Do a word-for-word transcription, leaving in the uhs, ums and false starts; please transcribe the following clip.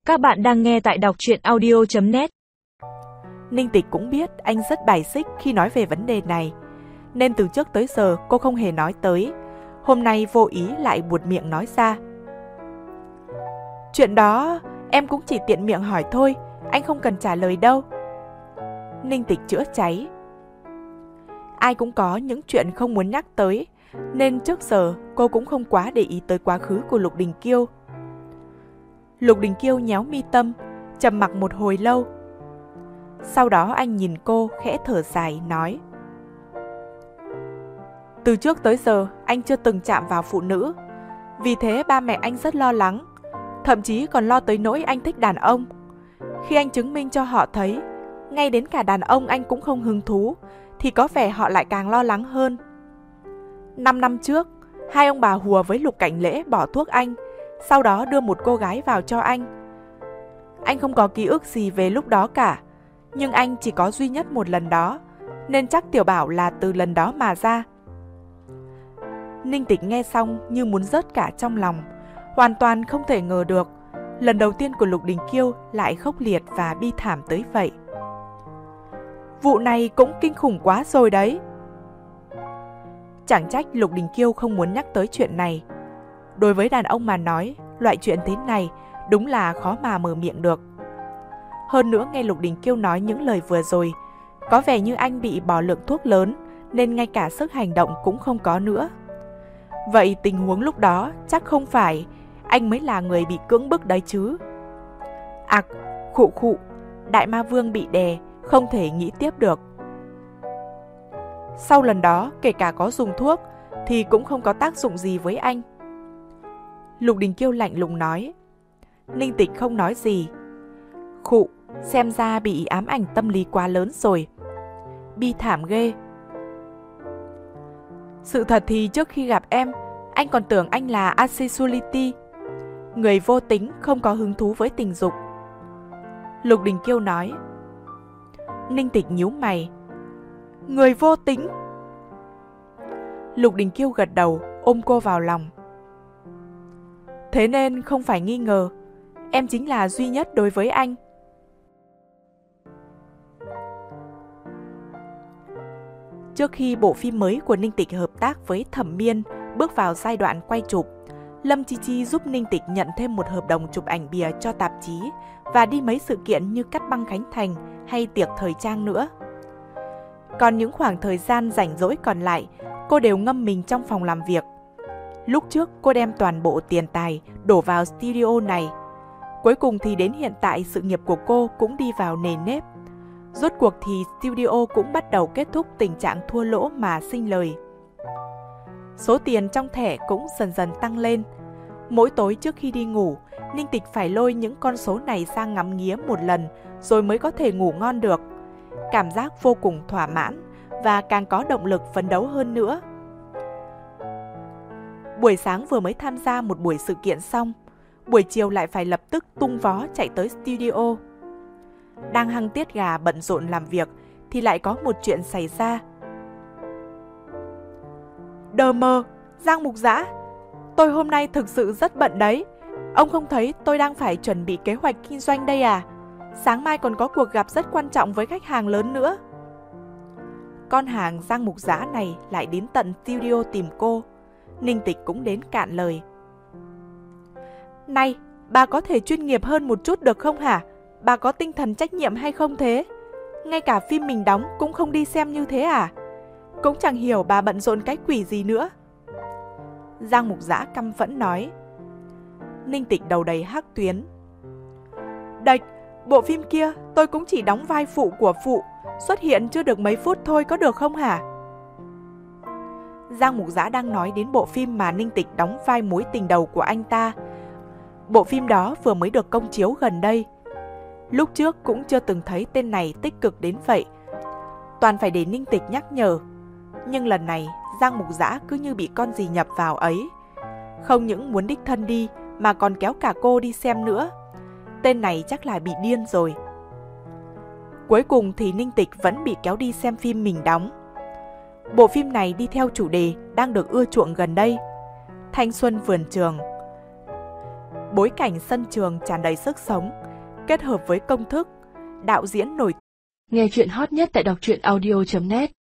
Các bạn đang nghe tại đọc truyện audio chấm net. Ninh Tịch cũng biết anh rất bài xích khi nói về vấn đề này, nên từ trước tới giờ cô không hề nói tới. Hôm nay vô ý lại buột miệng nói ra. Chuyện đó em cũng chỉ tiện miệng hỏi thôi, anh không cần trả lời đâu. Ninh Tịch chữa cháy. Ai cũng có những chuyện không muốn nhắc tới, nên trước giờ cô cũng không quá để ý tới quá khứ của Lục Đình Kiêu. Lục Đình Kiêu nhéo mi tâm, trầm mặc một hồi lâu. Sau đó anh nhìn cô khẽ thở dài nói: Từ trước tới giờ anh chưa từng chạm vào phụ nữ, vì thế ba mẹ anh rất lo lắng, thậm chí còn lo tới nỗi anh thích đàn ông. Khi anh chứng minh cho họ thấy ngay đến cả đàn ông anh cũng không hứng thú, thì có vẻ họ lại càng lo lắng hơn. Năm năm trước, hai ông bà hùa với Lục Cảnh Lễ bỏ thuốc anh, sau đó đưa một cô gái vào cho anh. Anh không có ký ức gì về lúc đó cả, nhưng anh chỉ có duy nhất một lần đó, nên chắc Tiểu Bảo là từ lần đó mà ra. Ninh Tịch nghe xong như muốn rớt cả trong lòng, hoàn toàn không thể ngờ được lần đầu tiên của Lục Đình Kiêu lại khốc liệt và bi thảm tới vậy. Vụ này cũng kinh khủng quá rồi đấy. Chẳng trách Lục Đình Kiêu không muốn nhắc tới chuyện này. Đối với đàn ông mà nói, loại chuyện thế này đúng là khó mà mở miệng được. Hơn nữa nghe Lục Đình Kiêu nói những lời vừa rồi, có vẻ như anh bị bỏ lượng thuốc lớn, nên ngay cả sức hành động cũng không có nữa. Vậy tình huống lúc đó chắc không phải anh mới là người bị cưỡng bức đấy chứ. Ặc, khụ khụ, Đại Ma Vương bị đè, không thể nghĩ tiếp được. Sau lần đó, kể cả có dùng thuốc thì cũng không có tác dụng gì với anh. Lục Đình Kiêu lạnh lùng nói. Ninh Tịch không nói gì. Khụ, xem ra bị ám ảnh tâm lý quá lớn rồi. Bi thảm ghê. Sự thật thì trước khi gặp em, anh còn tưởng anh là asexuality, người vô tính, không có hứng thú với tình dục. Lục Đình Kiêu nói. Ninh Tịch nhíu mày. Người vô tính? Lục Đình Kiêu gật đầu, ôm cô vào lòng. Thế nên không phải nghi ngờ, em chính là duy nhất đối với anh. Trước khi bộ phim mới của Ninh Tịch hợp tác với Thẩm Miên bước vào giai đoạn quay chụp, Lâm Chi Chi giúp Ninh Tịch nhận thêm một hợp đồng chụp ảnh bìa cho tạp chí và đi mấy sự kiện như cắt băng khánh thành hay tiệc thời trang nữa. Còn những khoảng thời gian rảnh rỗi còn lại, cô đều ngâm mình trong phòng làm việc. Lúc trước cô đem toàn bộ tiền tài đổ vào studio này. Cuối cùng thì đến hiện tại sự nghiệp của cô cũng đi vào nề nếp. Rốt cuộc thì studio cũng bắt đầu kết thúc tình trạng thua lỗ mà sinh lời. Số tiền trong thẻ cũng dần dần tăng lên. Mỗi tối trước khi đi ngủ, Ninh Tịch phải lôi những con số này sang ngắm nghía một lần rồi mới có thể ngủ ngon được. Cảm giác vô cùng thỏa mãn và càng có động lực phấn đấu hơn nữa. Buổi sáng vừa mới tham gia một buổi sự kiện xong, buổi chiều lại phải lập tức tung vó chạy tới studio. Đang hăng tiết gà bận rộn làm việc thì lại có một chuyện xảy ra. Đờ mờ, Giang Mục Dã, tôi hôm nay thực sự rất bận đấy. Ông không thấy tôi đang phải chuẩn bị kế hoạch kinh doanh đây à? Sáng mai còn có cuộc gặp rất quan trọng với khách hàng lớn nữa. Con hàng Giang Mục Dã này lại đến tận studio tìm cô. Ninh Tịch cũng đến cạn lời. Này, bà có thể chuyên nghiệp hơn một chút được không hả? Bà có tinh thần trách nhiệm hay không thế? Ngay cả phim mình đóng cũng không đi xem như thế à? Cũng chẳng hiểu bà bận rộn cái quỷ gì nữa. Giang Mục Dã căm phẫn nói. Ninh Tịch đầu đầy hắc tuyến. Đạch, bộ phim kia tôi cũng chỉ đóng vai phụ của phụ, xuất hiện chưa được mấy phút thôi, có được không hả? Giang Mục Dã đang nói đến bộ phim mà Ninh Tịch đóng vai mối tình đầu của anh ta. Bộ phim đó vừa mới được công chiếu gần đây. Lúc trước cũng chưa từng thấy tên này tích cực đến vậy, toàn phải để Ninh Tịch nhắc nhở. Nhưng lần này Giang Mục Dã cứ như bị con gì nhập vào ấy. Không những muốn đích thân đi mà còn kéo cả cô đi xem nữa. Tên này chắc là bị điên rồi. Cuối cùng thì Ninh Tịch vẫn bị kéo đi xem phim mình đóng. Bộ phim này đi theo chủ đề đang được ưa chuộng gần đây, thanh xuân vườn trường. bối cảnh sân trường tràn đầy sức sống, kết hợp với công thức, đạo diễn nổi. Nghe chuyện hot nhất tại đọc truyện audio chấm net